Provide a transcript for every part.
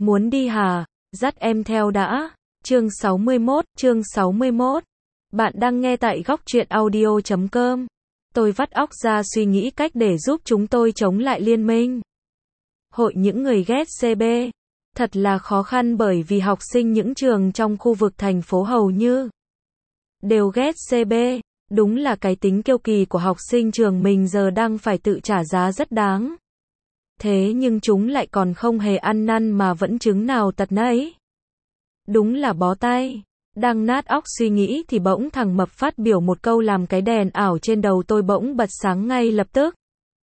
Muốn đi hả? Dắt em theo đã. Chương 61. Bạn đang nghe tại góc truyện audio.com. Tôi vắt óc ra suy nghĩ cách để giúp chúng tôi chống lại liên minh. Hội những người ghét CB. Thật là khó khăn bởi vì học sinh những trường trong khu vực thành phố hầu như đều ghét CB. Đúng là cái tính kiêu kỳ của học sinh trường mình giờ đang phải tự trả giá rất đáng. Thế nhưng chúng lại còn không hề ăn năn mà vẫn chứng nào tật nấy. Đúng là bó tay. Đang nát óc suy nghĩ thì bỗng thằng Mập phát biểu một câu làm cái đèn ảo trên đầu tôi bỗng bật sáng ngay lập tức.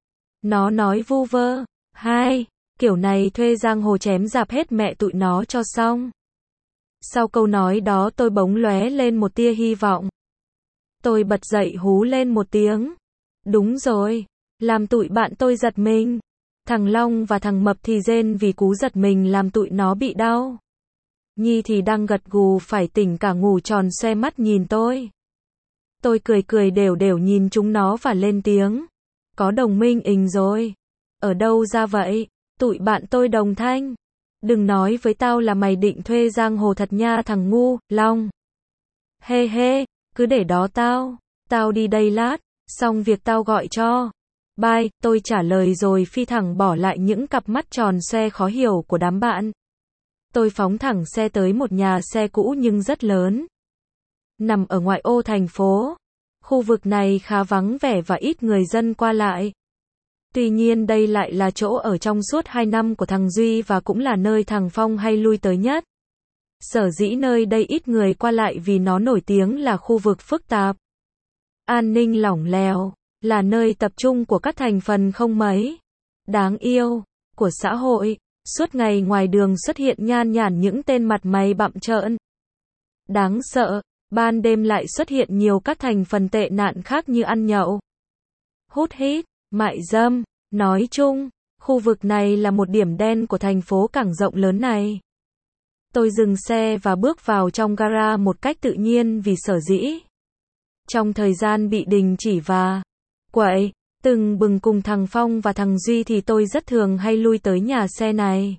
Nó nói vu vơ. Hai, kiểu này thuê giang hồ chém rạp hết mẹ tụi nó cho xong. Sau câu nói đó tôi bỗng lóe lên một tia hy vọng. Tôi bật dậy hú lên một tiếng. Đúng rồi. Làm tụi bạn tôi giật mình. Thằng Long và thằng Mập thì rên vì cú giật mình làm tụi nó bị đau. Nhi thì đang gật gù phải tỉnh cả ngủ tròn xoe mắt nhìn tôi. Tôi cười đều đều nhìn chúng nó và lên tiếng. Có đồng minh ình rồi. Ở đâu ra vậy? Tụi bạn tôi đồng thanh. Đừng nói với tao là mày định thuê giang hồ thật nha thằng ngu, Long. Hê hê, cứ để đó tao đi đây lát, xong việc tao gọi cho. Bye, tôi trả lời rồi phi thẳng bỏ lại những cặp mắt tròn xoe khó hiểu của đám bạn. Tôi phóng thẳng xe tới một nhà xe cũ nhưng rất lớn. Nằm ở ngoại ô thành phố. Khu vực này khá vắng vẻ và ít người dân qua lại. Tuy nhiên đây lại là chỗ ở trong suốt 2 năm của thằng Duy và cũng là nơi thằng Phong hay lui tới nhất. Sở dĩ nơi đây ít người qua lại vì nó nổi tiếng là khu vực phức tạp. An ninh lỏng lẻo, là nơi tập trung của các thành phần không mấy đáng yêu của xã hội. Suốt ngày ngoài đường xuất hiện nhan nhản những tên mặt mày bặm trợn đáng sợ, ban đêm lại xuất hiện nhiều các thành phần tệ nạn khác như ăn nhậu, hút hít, mại dâm. Nói chung, khu vực này là một điểm đen của thành phố cảng rộng lớn này. Tôi dừng xe và bước vào trong gara một cách tự nhiên vì sở dĩ. Trong thời gian bị đình chỉ và quậy từng bừng cùng thằng Phong và thằng Duy thì tôi rất thường hay lui tới nhà xe này.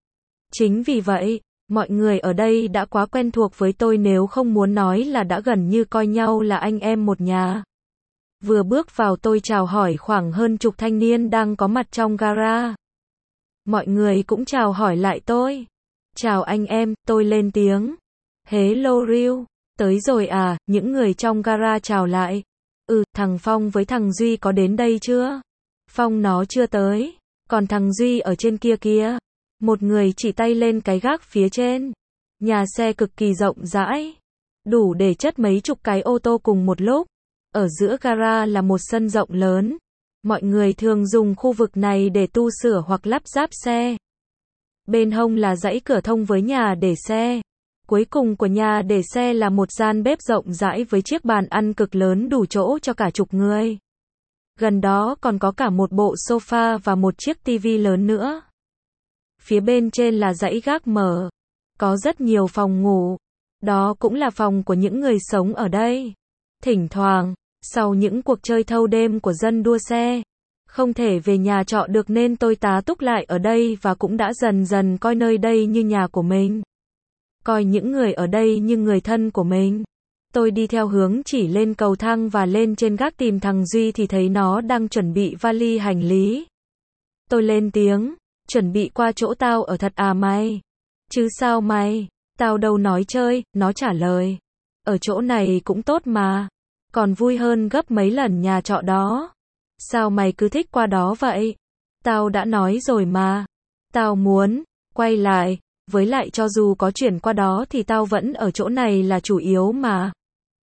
Chính vì vậy, mọi người ở đây đã quá quen thuộc với tôi nếu không muốn nói là đã gần như coi nhau là anh em một nhà. Vừa bước vào tôi chào hỏi khoảng hơn chục thanh niên đang có mặt trong gara. Mọi người cũng chào hỏi lại tôi. Chào anh em, tôi lên tiếng. Hello Ryu, tới rồi à, những người trong gara chào lại. Thằng Phong với thằng Duy có đến đây chưa? Phong nó chưa tới, còn thằng Duy ở trên kia kìa. Một người chỉ tay lên cái gác phía trên. Nhà xe cực kỳ rộng rãi, đủ để chất mấy chục cái ô tô cùng một lúc. Ở giữa gara là một sân rộng lớn. Mọi người thường dùng khu vực này để tu sửa hoặc lắp ráp xe. Bên hông là dãy cửa thông với nhà để xe. Cuối cùng của nhà để xe là một gian bếp rộng rãi với chiếc bàn ăn cực lớn đủ chỗ cho cả chục người. Gần đó còn có cả một bộ sofa và một chiếc tivi lớn nữa. Phía bên trên là dãy gác mở. Có rất nhiều phòng ngủ. Đó cũng là phòng của những người sống ở đây. Thỉnh thoảng, sau những cuộc chơi thâu đêm của dân đua xe, không thể về nhà trọ được nên tôi tá túc lại ở đây và cũng đã dần dần coi nơi đây như nhà của mình. Coi những người ở đây như người thân của mình. Tôi đi theo hướng chỉ lên cầu thang và lên trên gác tìm thằng Duy thì thấy nó đang chuẩn bị vali hành lý. Tôi lên tiếng, chuẩn bị qua chỗ tao ở thật à mày? Chứ sao mày? Tao đâu nói chơi, nó trả lời. Ở chỗ này cũng tốt mà. Còn vui hơn gấp mấy lần nhà trọ đó. Sao mày cứ thích qua đó vậy? Tao đã nói rồi mà. Tao muốn quay lại. Với lại cho dù có chuyển qua đó thì tao vẫn ở chỗ này là chủ yếu mà.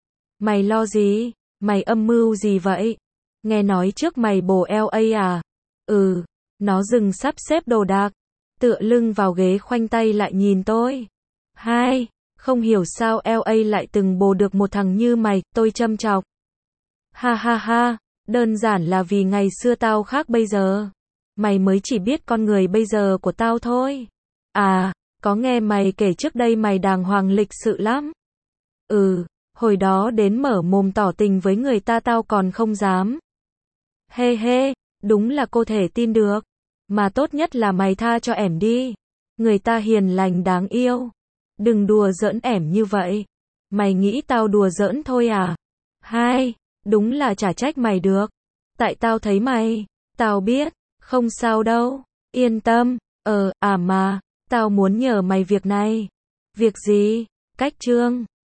Mày lo gì? Mày âm mưu gì vậy? Nghe nói trước mày bồ LA à? Nó dừng sắp xếp đồ đạc. Tựa lưng vào ghế khoanh tay lại nhìn tôi. Hai, không hiểu sao LA lại từng bồ được một thằng như mày, tôi châm chọc. Ha ha ha, đơn giản là vì ngày xưa tao khác bây giờ. Mày mới chỉ biết con người bây giờ của tao thôi. À, có nghe mày kể trước đây mày đàng hoàng lịch sự lắm. Hồi đó đến mở mồm tỏ tình với người ta tao còn không dám. Hê hê, đúng là cô thể tin được. Mà tốt nhất là mày tha cho ẻm đi. Người ta hiền lành đáng yêu. Đừng đùa giỡn ẻm như vậy. Mày nghĩ tao đùa giỡn thôi à? Hai, đúng là chả trách mày được. Tại tao thấy mày. Tao biết, không sao đâu. Yên tâm. Mà, tao muốn nhờ mày việc này. Việc gì? Cách Trương.